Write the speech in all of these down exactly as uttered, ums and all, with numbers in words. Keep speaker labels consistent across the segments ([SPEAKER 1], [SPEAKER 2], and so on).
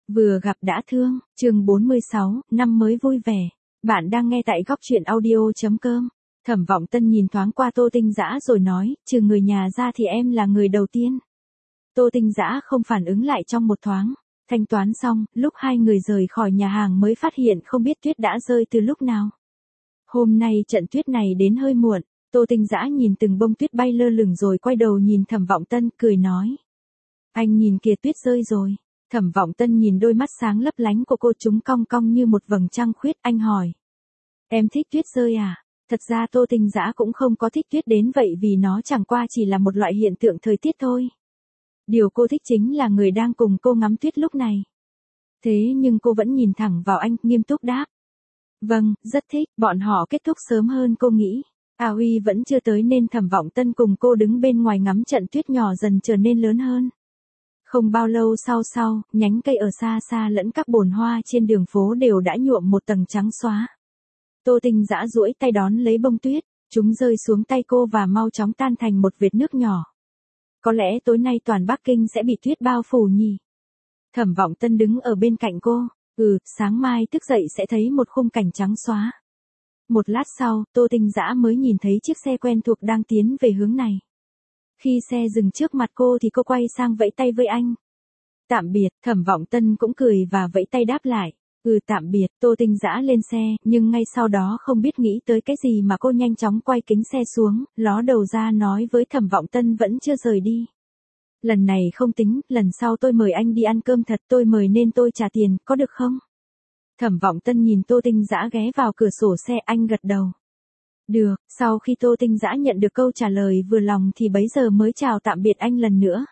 [SPEAKER 1] Vừa gặp đã thương, chương bốn mươi sáu, năm mới vui vẻ. Bạn đang nghe tại góc truyện audio chấm com. Thẩm Vọng Tân nhìn thoáng qua Tô Tinh Dã rồi nói, trừ người nhà ra thì em là người đầu tiên. Tô Tinh Dã không phản ứng lại trong một thoáng. Thanh toán xong, lúc hai người rời khỏi nhà hàng mới phát hiện không biết tuyết đã rơi từ lúc nào. Hôm nay trận tuyết này đến hơi muộn. Tô Tinh Dã nhìn từng bông tuyết bay lơ lửng rồi quay đầu nhìn Thẩm Vọng Tân, cười nói. Anh nhìn kìa, tuyết rơi rồi. Thẩm Vọng Tân nhìn đôi mắt sáng lấp lánh của cô, chúng cong cong như một vầng trăng khuyết, anh hỏi. Em thích tuyết rơi à? Thật ra Tô Tinh Dã cũng không có thích tuyết đến vậy vì nó chẳng qua chỉ là một loại hiện tượng thời tiết thôi. Điều cô thích chính là người đang cùng cô ngắm tuyết lúc này. Thế nhưng cô vẫn nhìn thẳng vào anh, nghiêm túc đáp. Vâng, rất thích, bọn họ kết thúc sớm hơn cô nghĩ. A Huy vẫn chưa tới nên Thẩm Vọng Tân cùng cô đứng bên ngoài ngắm trận tuyết nhỏ dần trở nên lớn hơn. Không bao lâu sau sau, nhánh cây ở xa xa lẫn các bồn hoa trên đường phố đều đã nhuộm một tầng trắng xóa. Tô Tinh Dã duỗi tay đón lấy bông tuyết, chúng rơi xuống tay cô và mau chóng tan thành một vệt nước nhỏ. Có lẽ tối nay toàn Bắc Kinh sẽ bị tuyết bao phủ nhỉ? Thẩm Vọng Tân đứng ở bên cạnh cô, ừ, sáng mai thức dậy sẽ thấy một khung cảnh trắng xóa. Một lát sau, Tô Tinh Dã mới nhìn thấy chiếc xe quen thuộc đang tiến về hướng này. Khi xe dừng trước mặt cô thì cô quay sang vẫy tay với anh. Tạm biệt, Thẩm Vọng Tân cũng cười và vẫy tay đáp lại. Ừ, tạm biệt. Tô Tinh Dã lên xe, nhưng ngay sau đó không biết nghĩ tới cái gì mà cô nhanh chóng quay kính xe xuống, ló đầu ra nói với Thẩm Vọng Tân vẫn chưa rời đi. Lần này không tính, lần sau tôi mời anh đi ăn cơm thật, tôi mời nên tôi trả tiền, có được không? Thẩm Vọng Tân nhìn Tô Tinh Dã ghé vào cửa sổ xe, anh gật đầu. Được, sau khi Tô Tinh Dã nhận được câu trả lời vừa lòng thì bấy giờ mới chào tạm biệt anh lần nữa.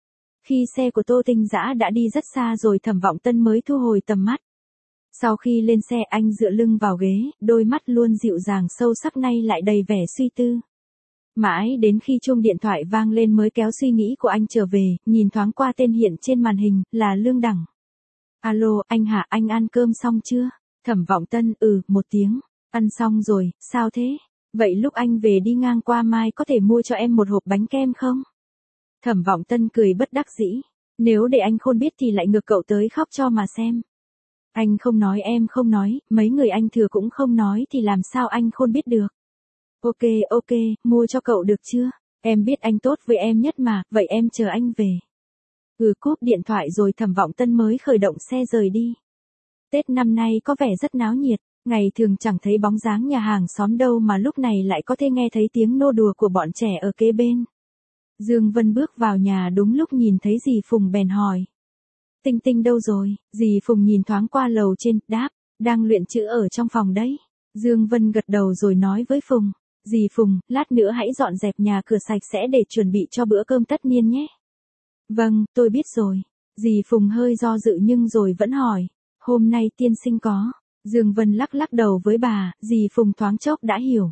[SPEAKER 1] Khi xe của Tô Tinh Dã đã đi rất xa rồi Thẩm Vọng Tân mới thu hồi tầm mắt. Sau khi lên xe anh dựa lưng vào ghế, đôi mắt luôn dịu dàng sâu sắc nay lại đầy vẻ suy tư. Mãi đến khi chuông điện thoại vang lên mới kéo suy nghĩ của anh trở về, nhìn thoáng qua tên hiện trên màn hình, là Lương Đẳng. Alo, anh hả, anh ăn cơm xong chưa? Thẩm Vọng Tân, ừ, một tiếng. Ăn xong rồi, sao thế? Vậy lúc anh về đi ngang qua mai có thể mua cho em một hộp bánh kem không? Thẩm Vọng Tân cười bất đắc dĩ. Nếu để anh Khôn biết thì lại ngược cậu tới khóc cho mà xem. Anh không nói em không nói, mấy người anh thừa cũng không nói thì làm sao anh Khôn biết được. Ok ok, mua cho cậu được chưa? Em biết anh tốt với em nhất mà, vậy em chờ anh về. Ừ, cúp điện thoại rồi Thẩm Vọng Tân mới khởi động xe rời đi. Tết năm nay có vẻ rất náo nhiệt, ngày thường chẳng thấy bóng dáng nhà hàng xóm đâu mà lúc này lại có thể nghe thấy tiếng nô đùa của bọn trẻ ở kế bên. Dương Vân bước vào nhà đúng lúc nhìn thấy dì Phùng bèn hỏi. Tinh Tinh đâu rồi? Dì Phùng nhìn thoáng qua lầu trên, đáp, đang luyện chữ ở trong phòng đấy. Dương Vân gật đầu rồi nói với Phùng, dì Phùng, lát nữa hãy dọn dẹp nhà cửa sạch sẽ để chuẩn bị cho bữa cơm tất niên nhé. Vâng, tôi biết rồi. Dì Phùng hơi do dự nhưng rồi vẫn hỏi, hôm nay tiên sinh có? Dương Vân lắc lắc đầu với bà, dì Phùng thoáng chốc đã hiểu.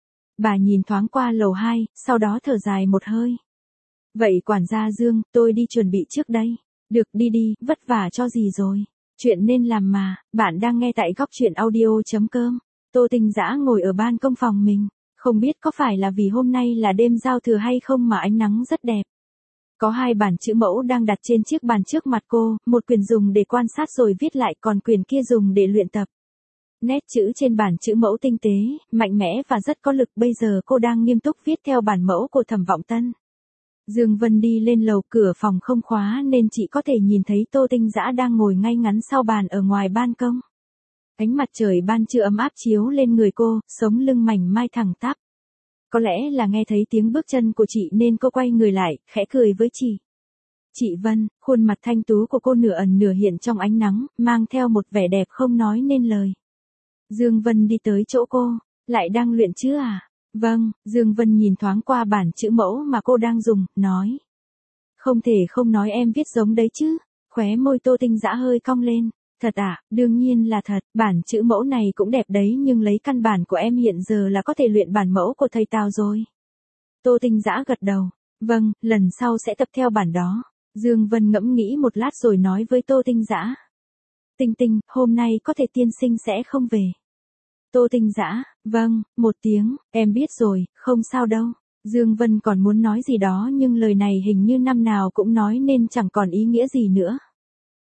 [SPEAKER 1] Bà nhìn thoáng qua lầu hai, sau đó thở dài một hơi. Vậy quản gia Dương, tôi đi chuẩn bị trước đây. Được, đi đi, vất vả cho dì rồi. Chuyện nên làm mà, bạn đang nghe tại góc truyện audio chấm com. Tô Tinh Dã ngồi ở ban công phòng mình, không biết có phải là vì hôm nay là đêm giao thừa hay không mà ánh nắng rất đẹp. Có hai bản chữ mẫu đang đặt trên chiếc bàn trước mặt cô, một quyển dùng để quan sát rồi viết lại còn quyển kia dùng để luyện tập. Nét chữ trên bản chữ mẫu tinh tế, mạnh mẽ và rất có lực, bây giờ cô đang nghiêm túc viết theo bản mẫu của Thẩm Vọng Tân. Dương Vân đi lên lầu, cửa phòng không khóa nên chị có thể nhìn thấy Tô Tinh Dã đang ngồi ngay ngắn sau bàn ở ngoài ban công. Ánh mặt trời ban trưa ấm áp chiếu lên người cô, sống lưng mảnh mai thẳng tắp. Có lẽ là nghe thấy tiếng bước chân của chị nên cô quay người lại, khẽ cười với chị. Chị Vân, khuôn mặt thanh tú của cô nửa ẩn nửa hiện trong ánh nắng, mang theo một vẻ đẹp không nói nên lời. Dương Vân đi tới chỗ cô, lại đang luyện chữ à? Vâng, Dương Vân nhìn thoáng qua bản chữ mẫu mà cô đang dùng, nói. Không thể không nói em viết giống đấy chứ. Khóe môi Tô Tinh Dã hơi cong lên. Thật à, đương nhiên là thật, bản chữ mẫu này cũng đẹp đấy nhưng lấy căn bản của em hiện giờ là có thể luyện bản mẫu của thầy Tào rồi. Tô Tinh Dã gật đầu. Vâng, lần sau sẽ tập theo bản đó. Dương Vân ngẫm nghĩ một lát rồi nói với Tô Tinh Dã. Tinh Tinh, hôm nay có thể tiên sinh sẽ không về. Tô Tinh Dã, vâng, một tiếng, em biết rồi, không sao đâu. Dương Vân còn muốn nói gì đó nhưng lời này hình như năm nào cũng nói nên chẳng còn ý nghĩa gì nữa.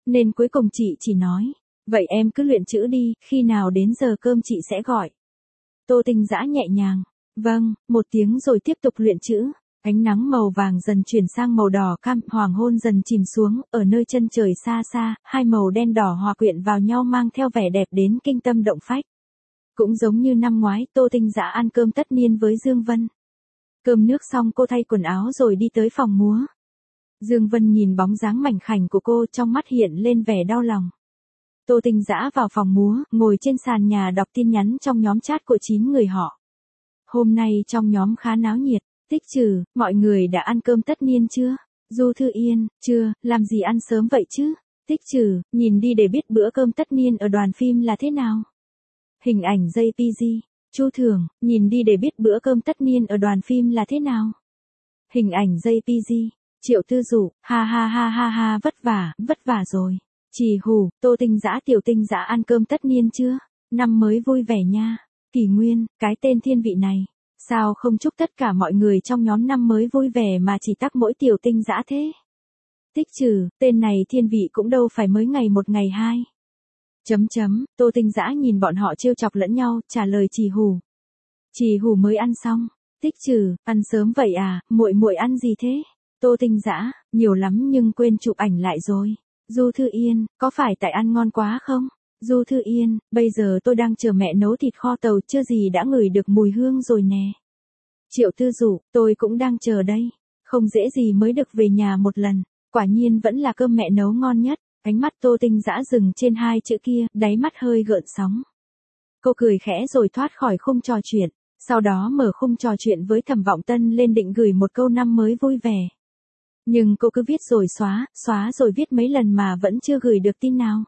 [SPEAKER 1] Nên cuối cùng chị chỉ nói, vậy em cứ luyện chữ đi, khi nào đến giờ cơm chị sẽ gọi. Tô Tinh Dã nhẹ nhàng, vâng, một tiếng rồi tiếp tục luyện chữ. Ánh nắng màu vàng dần chuyển sang màu đỏ cam, hoàng hôn dần chìm xuống, ở nơi chân trời xa xa, hai màu đen đỏ hòa quyện vào nhau mang theo vẻ đẹp đến kinh tâm động phách. Cũng giống như năm ngoái, Tô Tinh Dã ăn cơm tất niên với Dương Vân. Cơm nước xong cô thay quần áo rồi đi tới phòng múa. Dương Vân nhìn bóng dáng mảnh khảnh của cô, trong mắt hiện lên vẻ đau lòng. Tô Tinh Dã vào phòng múa, ngồi trên sàn nhà đọc tin nhắn trong nhóm chat của chín người họ. Hôm nay trong nhóm khá náo nhiệt. Tích Trừ, mọi người đã ăn cơm tất niên chưa? Du Thư Yên, chưa, làm gì ăn sớm vậy chứ? Tích Trừ, nhìn đi để biết bữa cơm tất niên ở đoàn phim là thế nào. Hình ảnh jê pê giê. Chu Thường, nhìn đi để biết bữa cơm tất niên ở đoàn phim là thế nào. Hình ảnh jê pê giê. Triệu Tư Dụ, ha ha ha ha ha, vất vả, vất vả rồi. Trì Hủ, Tô Tinh Dã Tiểu Tinh Dã ăn cơm tất niên chưa? Năm mới vui vẻ nha. Kỷ Nguyên, cái tên thiên vị này. Sao không chúc tất cả mọi người trong nhóm năm mới vui vẻ mà chỉ tắc mỗi Tiểu Tinh Dã thế? Tích Trừ, tên này thiên vị cũng đâu phải mới ngày một ngày hai. Chấm chấm, Tô Tinh Dã nhìn bọn họ trêu chọc lẫn nhau, trả lời Trì Hủ. Trì Hủ mới ăn xong. Tích Trừ, ăn sớm vậy à, muội muội ăn gì thế? Tô Tinh Dã, nhiều lắm nhưng quên chụp ảnh lại rồi. Du Thư Yên, có phải tại ăn ngon quá không? Du Thư Yên, bây giờ tôi đang chờ mẹ nấu thịt kho tàu, chưa gì đã ngửi được mùi hương rồi nè. Triệu Tư Dụ, tôi cũng đang chờ đây. Không dễ gì mới được về nhà một lần. Quả nhiên vẫn là cơm mẹ nấu ngon nhất. Ánh mắt Tô Tinh Dã dừng trên hai chữ kia, đáy mắt hơi gợn sóng. Cô cười khẽ rồi thoát khỏi khung trò chuyện. Sau đó mở khung trò chuyện với Thẩm Vọng Tân lên định gửi một câu năm mới vui vẻ. Nhưng cô cứ viết rồi xóa, xóa rồi viết mấy lần mà vẫn chưa gửi được tin nào.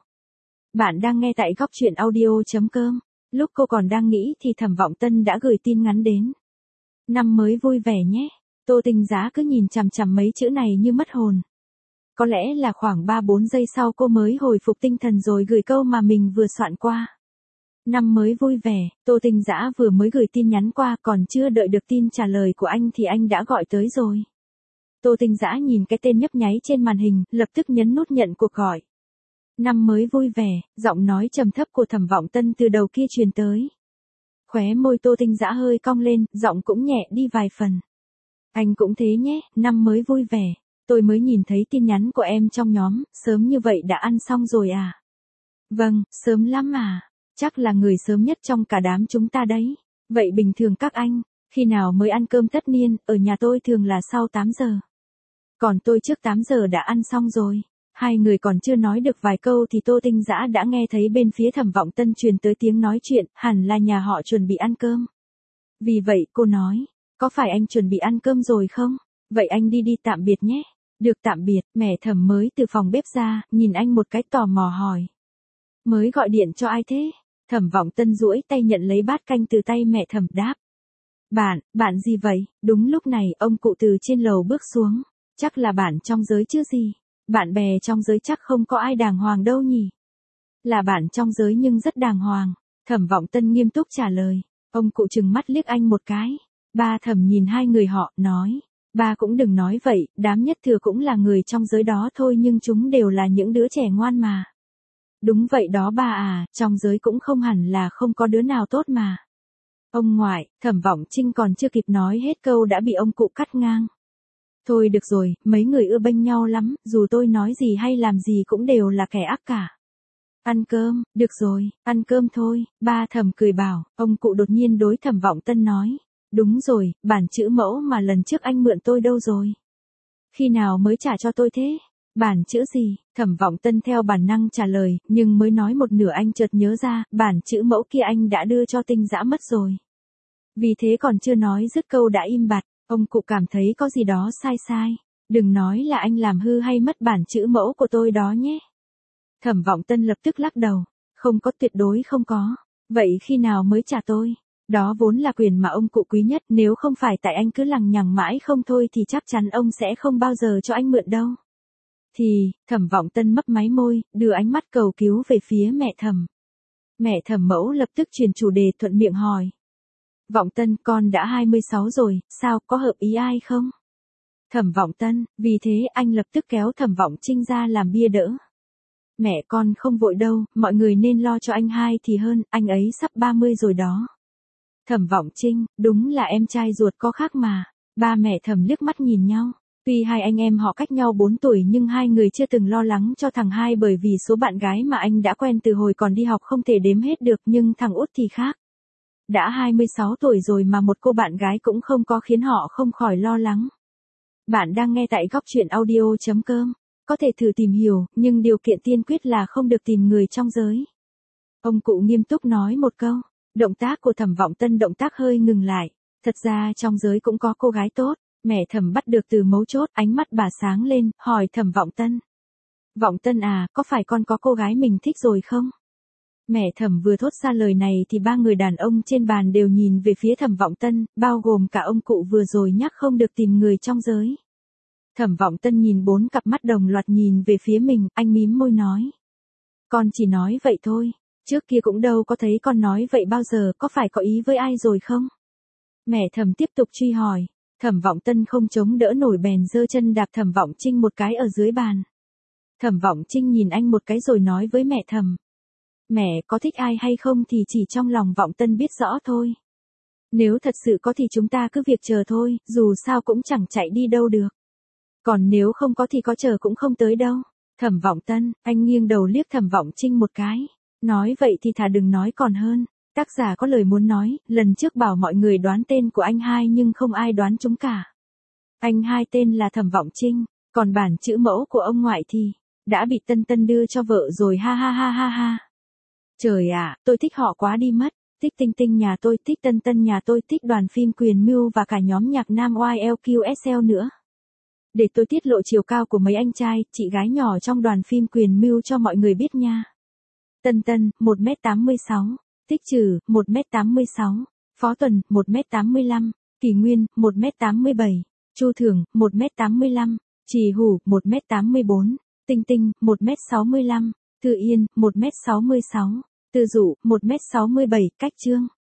[SPEAKER 1] Bạn đang nghe tại góc truyện audio chấm com. Lúc cô còn đang nghĩ thì Thẩm Vọng Tân đã gửi tin ngắn đến. Năm mới vui vẻ nhé. Tô Tinh Dã cứ nhìn chằm chằm mấy chữ này như mất hồn. Có lẽ là khoảng ba bốn giây sau cô mới hồi phục tinh thần rồi gửi câu mà mình vừa soạn qua. Năm mới vui vẻ, Tô Tinh Dã vừa mới gửi tin nhắn qua, còn chưa đợi được tin trả lời của anh thì anh đã gọi tới rồi. Tô Tinh Dã nhìn cái tên nhấp nháy trên màn hình, lập tức nhấn nút nhận cuộc gọi. Năm mới vui vẻ, giọng nói trầm thấp của Thẩm Vọng Tân từ đầu kia truyền tới. Khóe môi Tô Tinh Dã hơi cong lên, giọng cũng nhẹ đi vài phần. Anh cũng thế nhé, năm mới vui vẻ. Tôi mới nhìn thấy tin nhắn của em trong nhóm, sớm như vậy đã ăn xong rồi à? Vâng, sớm lắm à. Chắc là người sớm nhất trong cả đám chúng ta đấy. Vậy bình thường các anh, khi nào mới ăn cơm tất niên, ở nhà tôi thường là sau tám giờ. Còn tôi trước tám giờ đã ăn xong rồi. Hai người còn chưa nói được vài câu thì Tô Tinh Dã đã nghe thấy bên phía Thẩm Vọng Tân truyền tới tiếng nói chuyện, hẳn là nhà họ chuẩn bị ăn cơm. Vì vậy cô nói, có phải anh chuẩn bị ăn cơm rồi không? Vậy anh đi đi tạm biệt nhé. Được tạm biệt, mẹ Thẩm mới từ phòng bếp ra, nhìn anh một cái tò mò hỏi. Mới gọi điện cho ai thế? Thẩm Vọng Tân duỗi tay nhận lấy bát canh từ tay mẹ Thẩm đáp. Bạn, bạn gì vậy? Đúng lúc này ông cụ từ trên lầu bước xuống. Chắc là bạn trong giới chứ gì? Bạn bè trong giới chắc không có ai đàng hoàng đâu nhỉ? Là bạn trong giới nhưng rất đàng hoàng. Thẩm Vọng Tân nghiêm túc trả lời. Ông cụ trừng mắt liếc anh một cái. Ba Thẩm nhìn hai người họ, nói. Ba cũng đừng nói vậy, đám nhất thừa cũng là người trong giới đó thôi nhưng chúng đều là những đứa trẻ ngoan mà. Đúng vậy đó ba à, trong giới cũng không hẳn là không có đứa nào tốt mà. Ông ngoại, Thẩm Vọng Trinh còn chưa kịp nói hết câu đã bị ông cụ cắt ngang. Thôi được rồi, mấy người ưa bênh nhau lắm, dù tôi nói gì hay làm gì cũng đều là kẻ ác cả. Ăn cơm, được rồi, ăn cơm thôi, ba Thẩm cười bảo, ông cụ đột nhiên đối Thẩm Vọng Tân nói. Đúng rồi, bản chữ mẫu mà lần trước anh mượn tôi đâu rồi? Khi nào mới trả cho tôi thế? Bản chữ gì? Thẩm Vọng Tân theo bản năng trả lời, nhưng mới nói một nửa anh chợt nhớ ra, bản chữ mẫu kia anh đã đưa cho Tinh Dã mất rồi. Vì thế còn chưa nói dứt câu đã im bặt, ông cụ cảm thấy có gì đó sai sai. Đừng nói là anh làm hư hay mất bản chữ mẫu của tôi đó nhé. Thẩm Vọng Tân lập tức lắc đầu. Không có, tuyệt đối không có. Vậy khi nào mới trả tôi? Đó vốn là quyền mà ông cụ quý nhất, nếu không phải tại anh cứ lằng nhằng mãi không thôi thì chắc chắn ông sẽ không bao giờ cho anh mượn đâu. Thì, Thẩm Vọng Tân mấp máy môi, đưa ánh mắt cầu cứu về phía mẹ Thẩm. Mẹ Thẩm mẫu lập tức chuyển chủ đề thuận miệng hỏi. Vọng Tân, con đã hai mươi sáu rồi, sao, có hợp ý ai không? Thẩm Vọng Tân, vì thế anh lập tức kéo Thẩm Vọng Trinh ra làm bia đỡ. Mẹ con không vội đâu, mọi người nên lo cho anh hai thì hơn, anh ấy sắp ba mươi rồi đó. Thẩm Vọng Trinh, đúng là em trai ruột có khác mà. Ba mẹ Thẩm liếc mắt nhìn nhau. Tuy hai anh em họ cách nhau bốn tuổi nhưng hai người chưa từng lo lắng cho thằng hai bởi vì số bạn gái mà anh đã quen từ hồi còn đi học không thể đếm hết được, nhưng thằng út thì khác. Đã hai mươi sáu tuổi rồi mà một cô bạn gái cũng không có khiến họ không khỏi lo lắng. Bạn đang nghe tại góc truyện audio chấm com. Có thể thử tìm hiểu, nhưng điều kiện tiên quyết là không được tìm người trong giới. Ông cụ nghiêm túc nói một câu. Động tác của Thẩm Vọng Tân động tác hơi ngừng lại. Thật ra trong giới cũng có cô gái tốt. Mẹ Thẩm bắt được từ mấu chốt, ánh mắt bà sáng lên, hỏi Thẩm Vọng Tân. Vọng Tân à, có phải con có cô gái mình thích rồi không? Mẹ Thẩm vừa thốt ra lời này thì ba người đàn ông trên bàn đều nhìn về phía Thẩm Vọng Tân, bao gồm cả ông cụ vừa rồi nhắc không được tìm người trong giới. Thẩm Vọng Tân nhìn bốn cặp mắt đồng loạt nhìn về phía mình, anh mím môi nói. Con chỉ nói vậy thôi, trước kia cũng đâu có thấy con nói vậy bao giờ, có phải có ý với ai rồi không? Mẹ Thẩm tiếp tục truy hỏi. Thẩm Vọng Tân không chống đỡ nổi bèn giơ chân đạp Thẩm Vọng Trinh một cái ở dưới bàn. Thẩm Vọng Trinh nhìn anh một cái rồi nói với mẹ Thẩm. Mẹ có thích ai hay không thì chỉ trong lòng Vọng Tân biết rõ thôi. Nếu thật sự có thì chúng ta cứ việc chờ thôi, dù sao cũng chẳng chạy đi đâu được. Còn nếu không có thì có chờ cũng không tới đâu. Thẩm Vọng Tân, anh nghiêng đầu liếc Thẩm Vọng Trinh một cái. Nói vậy thì thà đừng nói còn hơn. Tác giả có lời muốn nói, lần trước bảo mọi người đoán tên của anh hai nhưng không ai đoán chúng cả. Anh hai tên là Thẩm Vọng Trinh, còn bản chữ mẫu của ông ngoại thì đã bị Tân Tân đưa cho vợ rồi, ha ha ha ha ha. Trời ạ, à, tôi thích họ quá đi mất. Thích Tinh Tinh nhà tôi, thích Tân Tân nhà tôi, thích đoàn phim Quyền Mưu và cả nhóm nhạc nam Y L Q S L nữa. Để tôi tiết lộ chiều cao của mấy anh trai, chị gái nhỏ trong đoàn phim Quyền Mưu cho mọi người biết nha. Tân Tân, một mét tám mươi sáu. Tích Trừ, một mét tám mươi sáu. Phó Tuần, một mét tám mươi lăm. Kỳ Nguyên, một mét tám mươi bảy. Chu Thưởng, một mét tám mươi lăm. Trì Hủ, một mét tám mươi bốn. Tinh Tinh, một mét sáu mươi lăm. Thư Yên, một mét sáu mươi sáu. Tư Dụ, một mét sáu mươi bảy. Cách Trương.